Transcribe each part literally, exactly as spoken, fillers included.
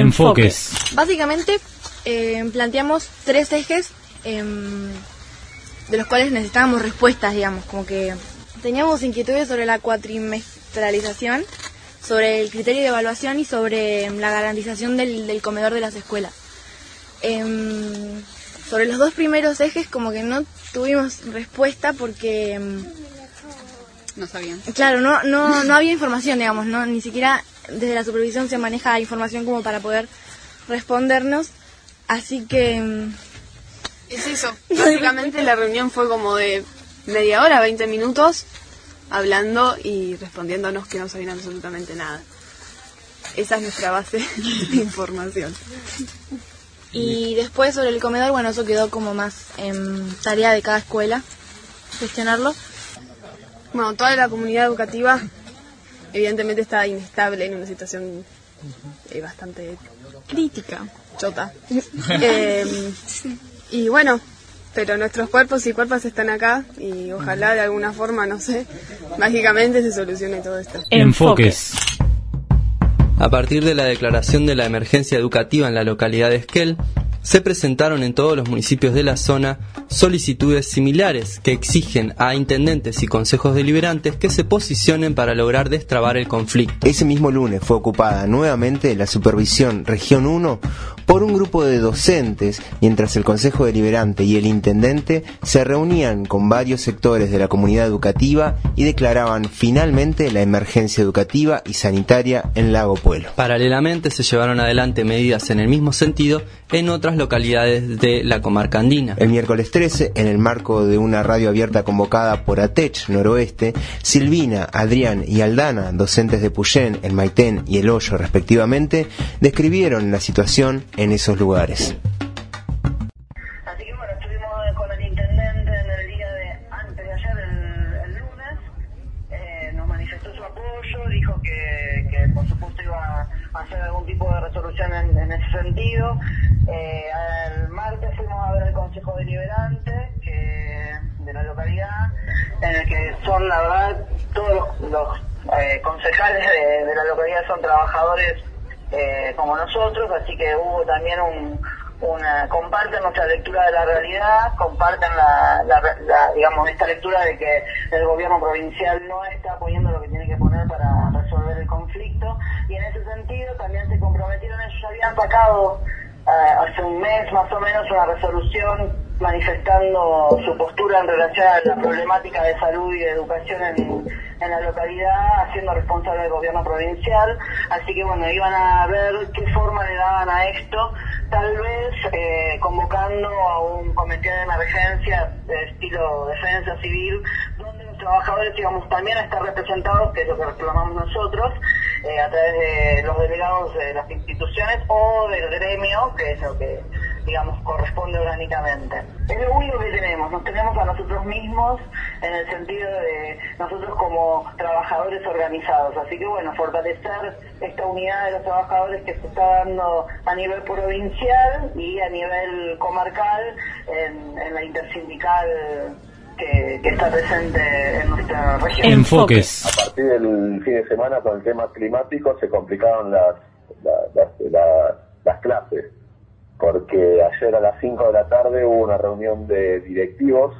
Enfoques. Básicamente eh, planteamos tres ejes eh, de los cuales necesitábamos respuestas, digamos, como que teníamos inquietudes sobre la cuatrimestralización, sobre el criterio de evaluación y sobre la garantización del, del comedor de las escuelas. Eh, sobre los dos primeros ejes como que no tuvimos respuesta porque... Eh, no sabían. Claro, no, no, no había información, digamos, no, ni siquiera desde la supervisión se maneja información como para poder respondernos, así que... Es eso, básicamente la reunión fue como de media hora, veinte minutos, hablando y respondiéndonos que no sabían absolutamente nada. Esa es nuestra base de información. Y después sobre el comedor, bueno, eso quedó como más en tarea de cada escuela, gestionarlo. Bueno, toda la comunidad educativa evidentemente está inestable en una situación eh, bastante crítica, chota. eh, y bueno, pero nuestros cuerpos y cuerpas están acá y ojalá de alguna forma, no sé, mágicamente se solucione todo esto. Enfoques. A partir de la declaración de la emergencia educativa en la localidad de Esquel, se presentaron en todos los municipios de la zona solicitudes similares que exigen a intendentes y consejos deliberantes que se posicionen para lograr destrabar el conflicto. Ese mismo lunes fue ocupada nuevamente la supervisión Región uno por un grupo de docentes, mientras el Consejo Deliberante y el Intendente se reunían con varios sectores de la comunidad educativa y declaraban finalmente la emergencia educativa y sanitaria en Lago Puelo. Paralelamente se llevaron adelante medidas en el mismo sentido en otras localidades de la comarca andina. El miércoles trece, en el marco de una radio abierta convocada por ATECH Noroeste, Silvina, Adrián y Aldana, docentes de Puyén, El Maitén y El Hoyo respectivamente, describieron la situación en esos lugares. Así que bueno, estuvimos con el intendente en el día de antes de ayer, el, el lunes, eh, nos manifestó su apoyo, dijo que, que por supuesto iba a hacer algún tipo de resolución en, en ese sentido. Eh, el martes fuimos a ver el Consejo Deliberante que, de la localidad, en el que son, la verdad, todos los, los eh, concejales de, de la localidad son trabajadores eh, como nosotros, así que hubo también un, una, comparten nuestra lectura de la realidad, comparten la, la, la, digamos, esta lectura de que el gobierno provincial no está poniendo lo que tiene que poner para resolver el conflicto, y en ese sentido también se comprometieron, ellos habían sacado Uh, hace un mes más o menos una resolución manifestando su postura en relación a la problemática de salud y de educación en, en la localidad, haciendo responsable al gobierno provincial. Así que bueno, iban a ver qué forma le daban a esto, tal vez eh, convocando a un comité de emergencia de estilo defensa civil, donde los trabajadores íbamos también a estar representados, que es lo que reclamamos nosotros, eh, a través de los delegados de las instituciones o del gremio, que es lo que, digamos, corresponde orgánicamente. Es lo único que tenemos, nos tenemos a nosotros mismos en el sentido de nosotros como trabajadores organizados. Así que bueno, fortalecer esta unidad de los trabajadores que se está dando a nivel provincial y a nivel comarcal en, en la intersindical que, que está presente en nuestra región. Enfoques. A partir del fin de semana, con el tema climático, se complicaron las, las, las, las, las clases, porque ayer a las cinco de la tarde hubo una reunión de directivos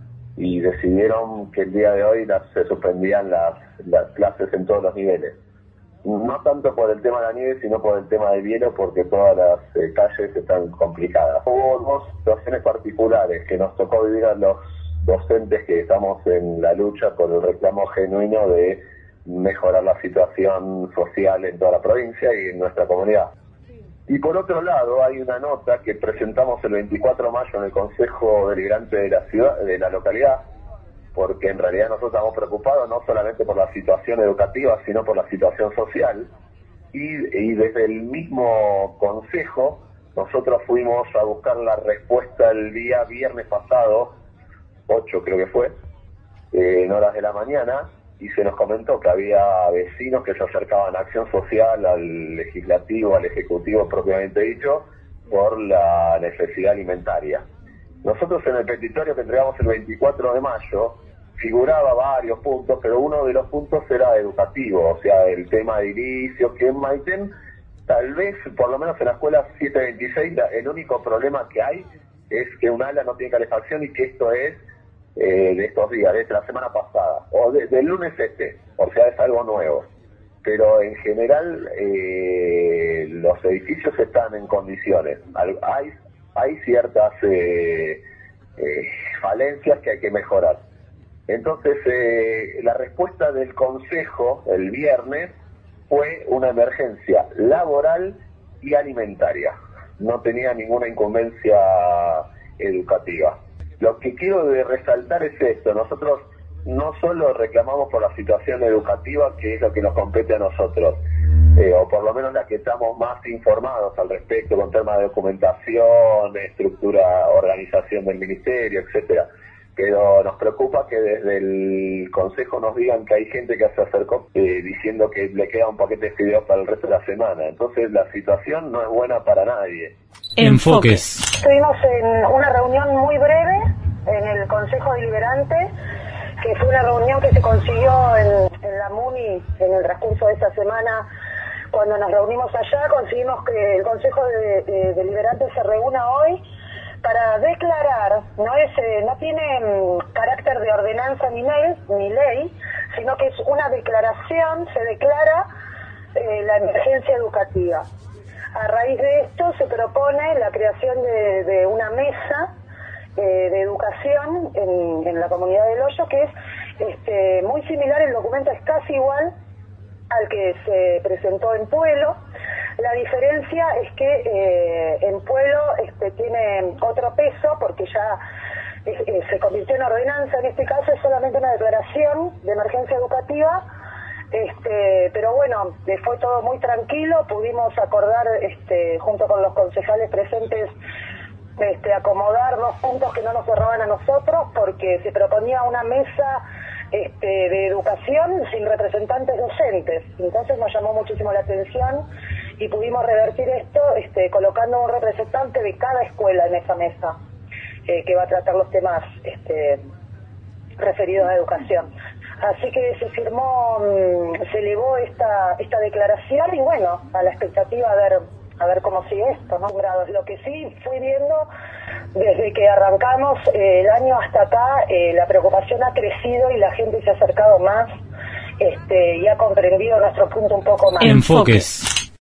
y decidieron que el día de hoy las, se suspendían las, las clases en todos los niveles. No tanto por el tema de la nieve, sino por el tema del hielo, porque todas las eh, calles están complicadas. Hubo dos situaciones particulares que nos tocó vivir a los docentes que estamos en la lucha por el reclamo genuino de mejorar la situación social en toda la provincia y en nuestra comunidad. Y por otro lado, hay una nota que presentamos el veinticuatro de mayo en el Consejo Deliberante de la ciudad, de la localidad, porque en realidad nosotros estamos preocupados no solamente por la situación educativa, sino por la situación social. Y, y desde el mismo Consejo, nosotros fuimos a buscar la respuesta el día viernes pasado, ocho creo que fue, eh, en horas de la mañana, y se nos comentó que había vecinos que se acercaban a Acción Social, al Legislativo, al Ejecutivo propiamente dicho, por la necesidad alimentaria. Nosotros en el petitorio que entregamos el veinticuatro de mayo figuraba varios puntos, pero uno de los puntos era educativo, o sea, el tema de edilicio, que en Maitén Tal vez, por lo menos en la escuela siete veintiséis, la, el único problema que hay es que un ala no tiene calefacción y que esto es eh, de estos días, de la semana pasada, o de, del lunes este, o sea, es algo nuevo. Pero en general eh, los edificios están en condiciones. Hay, hay ciertas eh, eh, falencias que hay que mejorar. Entonces, eh, la respuesta del Consejo el viernes fue una emergencia laboral y alimentaria. No tenía ninguna incumbencia educativa. Lo que quiero de resaltar es esto. Nosotros no solo reclamamos por la situación educativa, que es lo que nos compete a nosotros, eh, o por lo menos la que estamos más informados al respecto, con temas de documentación, estructura, organización del ministerio, etcétera. Pero nos preocupa que desde el Consejo nos digan que hay gente que se acercó eh, diciendo que le queda un paquete de fideos para el resto de la semana. Entonces la situación no es buena para nadie. Enfoques. Estuvimos en una reunión muy breve en el Consejo Deliberante, que fue una reunión que se consiguió en, en la MUNI en el transcurso de esta semana. Cuando nos reunimos allá, conseguimos que el Consejo de, de, Deliberante se reúna hoy para declarar, no es eh, no tiene um, carácter de ordenanza ni ley, ni ley, sino que es una declaración, se declara eh, la emergencia educativa. A raíz de esto se propone la creación de, de una mesa eh, de educación en, en la comunidad del Hoyo, que es este, muy similar, el documento es casi igual al que se presentó en Pueblo. La diferencia es que eh, en Pueblo este, tiene otro peso porque ya eh, se convirtió en ordenanza. En este caso es solamente una declaración de emergencia educativa, este, pero bueno, fue todo muy tranquilo. Pudimos acordar este, junto con los concejales presentes este, acomodar dos puntos que no nos cerraban a nosotros, porque se proponía una mesa Este, de educación sin representantes docentes. Entonces nos llamó muchísimo la atención y pudimos revertir esto este, colocando un representante de cada escuela en esa mesa eh, que va a tratar los temas este, referidos a educación. Así que se firmó, se elevó esta esta declaración y bueno, a la expectativa a ver a ver cómo sigue esto, ¿no? Lo que sí fui viendo desde que arrancamos eh, el año hasta acá, eh, la preocupación ha crecido y la gente se ha acercado más este, y ha comprendido nuestro punto un poco más. Enfoques.